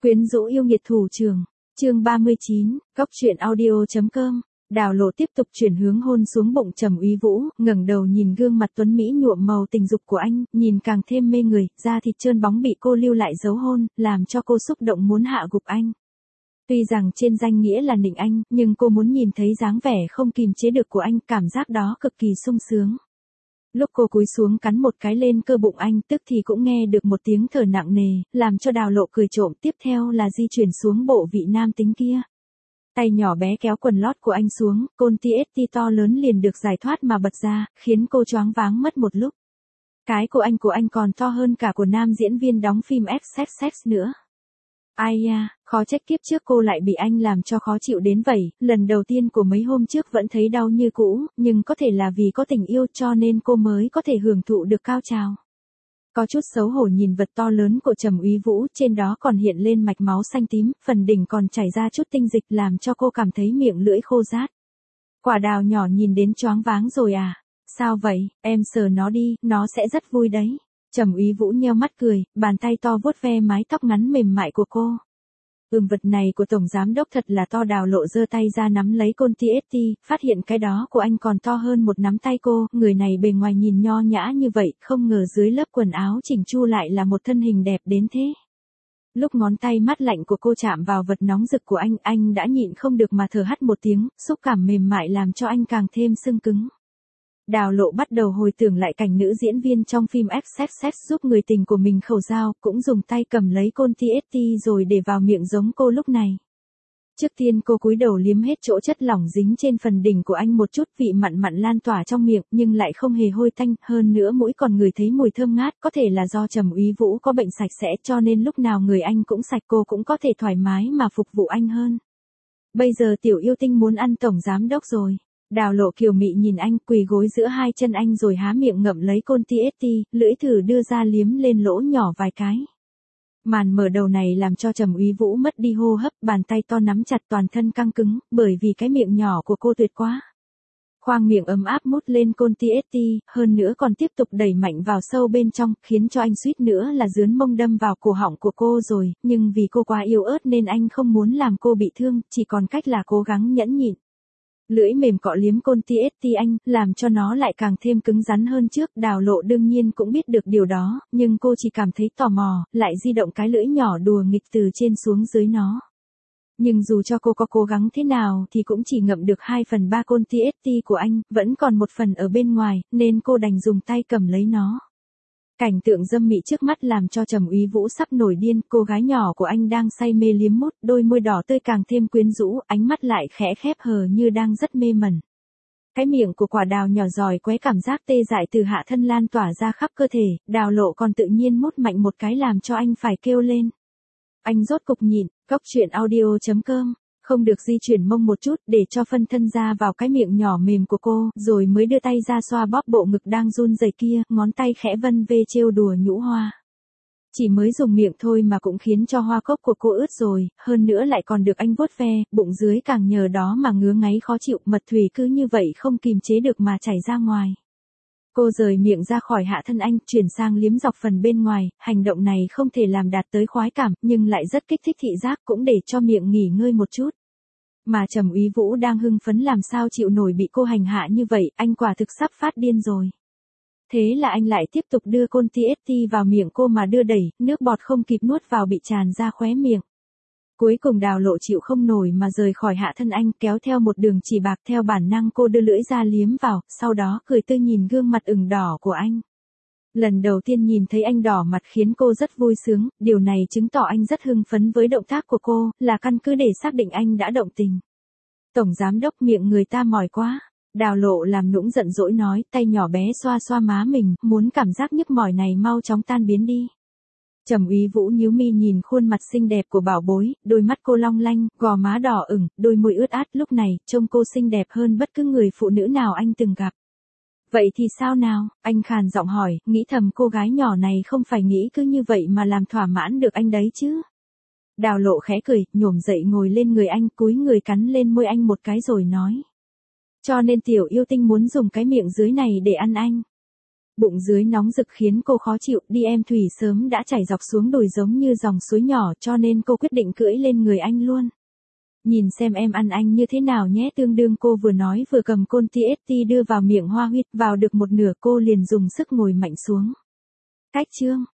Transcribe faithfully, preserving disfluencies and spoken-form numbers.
Quyến rũ yêu nghiệt thủ trường, chương ba mươi chín, góc truyện audio.com. Đào Lộ tiếp tục chuyển hướng hôn xuống bụng Trầm Úy Vũ, ngẩng đầu nhìn gương mặt tuấn mỹ nhuộm màu tình dục của anh, nhìn càng thêm mê người, da thịt trơn bóng bị cô lưu lại dấu hôn, làm cho cô xúc động muốn hạ gục anh. Tuy rằng trên danh nghĩa là nịnh anh, nhưng cô muốn nhìn thấy dáng vẻ không kìm chế được của anh, cảm giác đó cực kỳ sung sướng. Lúc cô cúi xuống cắn một cái lên cơ bụng anh, tức thì cũng nghe được một tiếng thở nặng nề, làm cho Đào Lộ cười trộm, tiếp theo là di chuyển xuống bộ vị nam tính kia. Tay nhỏ bé kéo quần lót của anh xuống, côn ti ét ti to lớn liền được giải thoát mà bật ra, khiến cô choáng váng mất một lúc. Cái của anh của anh còn to hơn cả của nam diễn viên đóng phim ích ích ích nữa. Ai da, khó trách kiếp trước cô lại bị anh làm cho khó chịu đến vậy, lần đầu tiên của mấy hôm trước vẫn thấy đau như cũ, nhưng có thể là vì có tình yêu cho nên cô mới có thể hưởng thụ được cao trào. Có chút xấu hổ nhìn vật to lớn của Trầm Úy Vũ, trên đó còn hiện lên mạch máu xanh tím, phần đỉnh còn chảy ra chút tinh dịch làm cho cô cảm thấy miệng lưỡi khô rát. Quả Đào nhỏ nhìn đến choáng váng rồi à? Sao vậy, em sờ nó đi, nó sẽ rất vui đấy. Trầm Úy Vũ nheo mắt cười, bàn tay to vuốt ve mái tóc ngắn mềm mại của cô. Ừm, vật này của tổng giám đốc thật là to. Đào Lộ giơ tay ra nắm lấy côn ti ét ti, phát hiện cái đó của anh còn to hơn một nắm tay cô, người này bề ngoài nhìn nho nhã như vậy, không ngờ dưới lớp quần áo chỉnh chu lại là một thân hình đẹp đến thế. Lúc ngón tay mát lạnh của cô chạm vào vật nóng rực của anh, anh đã nhịn không được mà thở hắt một tiếng, xúc cảm mềm mại làm cho anh càng thêm sưng cứng. Đào Lộ bắt đầu hồi tưởng lại cảnh nữ diễn viên trong phim ích ích ích giúp người tình của mình khẩu dao, cũng dùng tay cầm lấy côn ti ét ti rồi để vào miệng giống cô lúc này. Trước tiên cô cúi đầu liếm hết chỗ chất lỏng dính trên phần đỉnh của anh một chút, vị mặn mặn lan tỏa trong miệng, nhưng lại không hề hôi tanh, hơn nữa mũi còn ngửi thấy mùi thơm ngát, có thể là do Trầm Úy Vũ có bệnh sạch sẽ cho nên lúc nào người anh cũng sạch, cô cũng có thể thoải mái mà phục vụ anh hơn. Bây giờ tiểu yêu tinh muốn ăn tổng giám đốc rồi. Đào Lộ kiều mị nhìn anh, quỳ gối giữa hai chân anh rồi há miệng ngậm lấy côn ti ét ti, lưỡi thử đưa ra liếm lên lỗ nhỏ vài cái. Màn mở đầu này làm cho Trầm Úy Vũ mất đi hô hấp, bàn tay to nắm chặt toàn thân căng cứng, bởi vì cái miệng nhỏ của cô tuyệt quá. Khoang miệng ấm áp mút lên côn ti ét ti, hơn nữa còn tiếp tục đẩy mạnh vào sâu bên trong, khiến cho anh suýt nữa là dướn mông đâm vào cổ họng của cô rồi, nhưng vì cô quá yếu ớt nên anh không muốn làm cô bị thương, chỉ còn cách là cố gắng nhẫn nhịn. Lưỡi mềm cọ liếm côn ti ét ti anh, làm cho nó lại càng thêm cứng rắn hơn trước. Đào Lộ đương nhiên cũng biết được điều đó, nhưng cô chỉ cảm thấy tò mò, lại di động cái lưỡi nhỏ đùa nghịch từ trên xuống dưới nó. Nhưng dù cho cô có cố gắng thế nào thì cũng chỉ ngậm được hai phần ba côn ti ét ti của anh, vẫn còn một phần ở bên ngoài, nên cô đành dùng tay cầm lấy nó. Cảnh tượng dâm mị trước mắt làm cho Trầm Úy Vũ sắp nổi điên, cô gái nhỏ của anh đang say mê liếm mút, đôi môi đỏ tươi càng thêm quyến rũ, ánh mắt lại khẽ khép hờ như đang rất mê mẩn. Cái miệng của quả đào nhỏ giỏi quấy cảm giác tê dại từ hạ thân lan tỏa ra khắp cơ thể, Đào Lộ còn tự nhiên mút mạnh một cái làm cho anh phải kêu lên. Anh rốt cục nhịn, góc truyện audio.com. Không được di chuyển mông một chút để cho phân thân ra vào cái miệng nhỏ mềm của cô, rồi mới đưa tay ra xoa bóp bộ ngực đang run rẩy kia, ngón tay khẽ vân vê trêu đùa nhũ hoa. Chỉ mới dùng miệng thôi mà cũng khiến cho hoa cốc của cô ướt rồi, hơn nữa lại còn được anh vuốt ve, bụng dưới càng nhờ đó mà ngứa ngáy khó chịu, mật thủy cứ như vậy không kìm chế được mà chảy ra ngoài. Cô rời miệng ra khỏi hạ thân anh, chuyển sang liếm dọc phần bên ngoài, hành động này không thể làm đạt tới khoái cảm, nhưng lại rất kích thích thị giác, cũng để cho miệng nghỉ ngơi một chút. Mà Trầm Úy Vũ đang hưng phấn làm sao chịu nổi bị cô hành hạ như vậy, anh quả thực sắp phát điên rồi. Thế là anh lại tiếp tục đưa côn ti ét ti vào miệng cô mà đưa đẩy, nước bọt không kịp nuốt vào bị tràn ra khóe miệng. Cuối cùng Đào Lộ chịu không nổi mà rời khỏi hạ thân anh, kéo theo một đường chỉ bạc, theo bản năng cô đưa lưỡi ra liếm vào, sau đó cười tươi nhìn gương mặt ửng đỏ của anh. Lần đầu tiên nhìn thấy anh đỏ mặt khiến cô rất vui sướng, điều này chứng tỏ anh rất hưng phấn với động tác của cô, là căn cứ để xác định anh đã động tình. Tổng giám đốc, miệng người ta mỏi quá. Đào Lộ làm nũng giận dỗi nói, tay nhỏ bé xoa xoa má mình, muốn cảm giác nhức mỏi này mau chóng tan biến đi. Trầm Úy Vũ nhíu mi nhìn khuôn mặt xinh đẹp của bảo bối, đôi mắt cô long lanh, gò má đỏ ửng, đôi môi ướt át, lúc này trông cô xinh đẹp hơn bất cứ người phụ nữ nào anh từng gặp. Vậy thì sao nào? Anh khàn giọng hỏi, nghĩ thầm cô gái nhỏ này không phải nghĩ cứ như vậy mà làm thỏa mãn được anh đấy chứ. Đào Lộ khẽ cười, nhổm dậy ngồi lên người anh, cúi người cắn lên môi anh một cái rồi nói. Cho nên tiểu yêu tinh muốn dùng cái miệng dưới này để ăn anh. Bụng dưới nóng rực khiến cô khó chịu, đi em thủy sớm đã chảy dọc xuống đùi giống như dòng suối nhỏ cho nên cô quyết định cưỡi lên người anh luôn. Nhìn xem em ăn anh như thế nào nhé, tương đương cô vừa nói vừa cầm côn tê ét tê đưa vào miệng Hoa Huy, vào được một nửa cô liền dùng sức ngồi mạnh xuống. Cách chương